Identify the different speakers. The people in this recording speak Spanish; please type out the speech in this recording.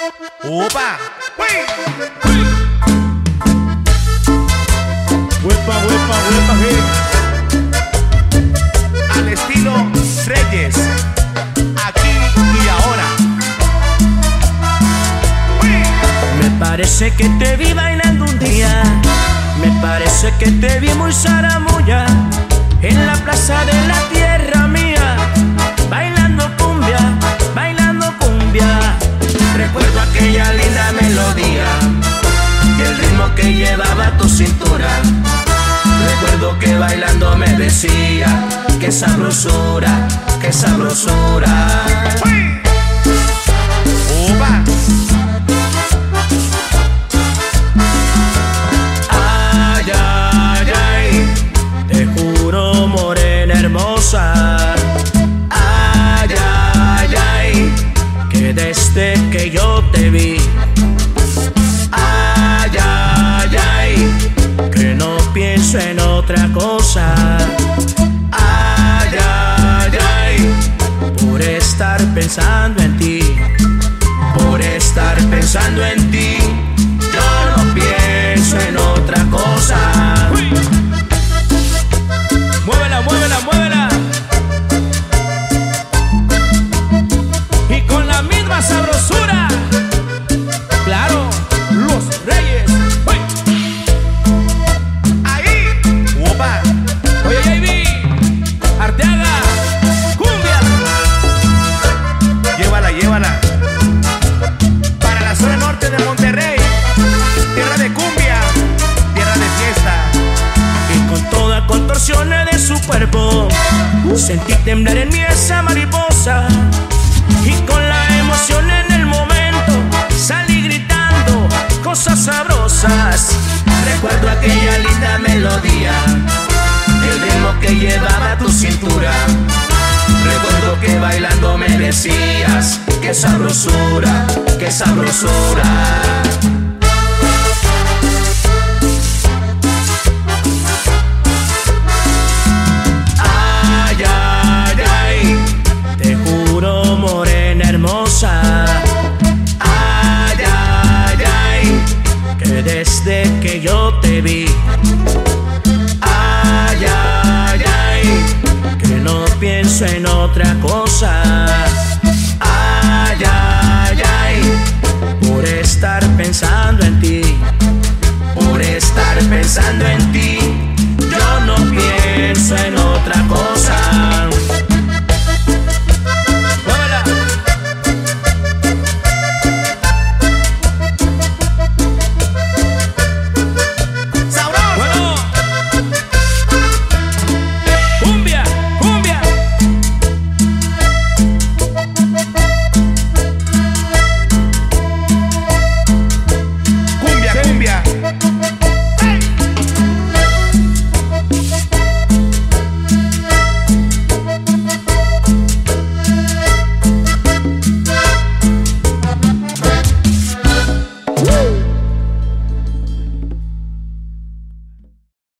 Speaker 1: Opa,
Speaker 2: Huepa, huepa, huepa,
Speaker 1: al estilo Reyes, aquí y ahora.
Speaker 3: Me parece que te vi bailando un día, me parece que te vi muy zaramulla en la plaza de la tierra mía, bailando cumbia, bailando cumbia. Recuerdo aquella linda melodía y el ritmo que llevaba tu cintura. Recuerdo que bailando me decía, qué sabrosura, qué sabrosura.
Speaker 1: Opa,
Speaker 3: Ay, ay, ay, te juro, morena hermosa. Ay, ay, ay, que desde que yo te vi, ay, ay, ay, que no pienso en otra cosa. Ay, ay, ay, por estar pensando en ti, por estar pensando en ti, yo no pienso en otra cosa. Muévela, muévela, muévela. Y con la misma sabrosura. Claro, los Reyes. ¡Uy!
Speaker 1: ahí, opa,
Speaker 3: Oye, JB, Arteaga, cumbia.
Speaker 1: llévala, llévala. Para la zona norte de Monterrey, tierra de cumbia, tierra de fiesta.
Speaker 3: Y con toda contorsiones de su cuerpo sentí temblar en mí esa mariposa. Y con la emoción en el momento salí gritando cosas sabrosas. Recuerdo aquella linda melodía, el ritmo que llevaba tu cintura. Recuerdo que bailando me decías, qué sabrosura, qué sabrosura. Ay, ay, ay, te juro, morena hermosa. Ay, ay, ay, que desde que yo te vi, ay, ay, ay, que no pienso en otra cosa. Ay, ay, ay, por estar pensando en ti, por estar pensando en ti,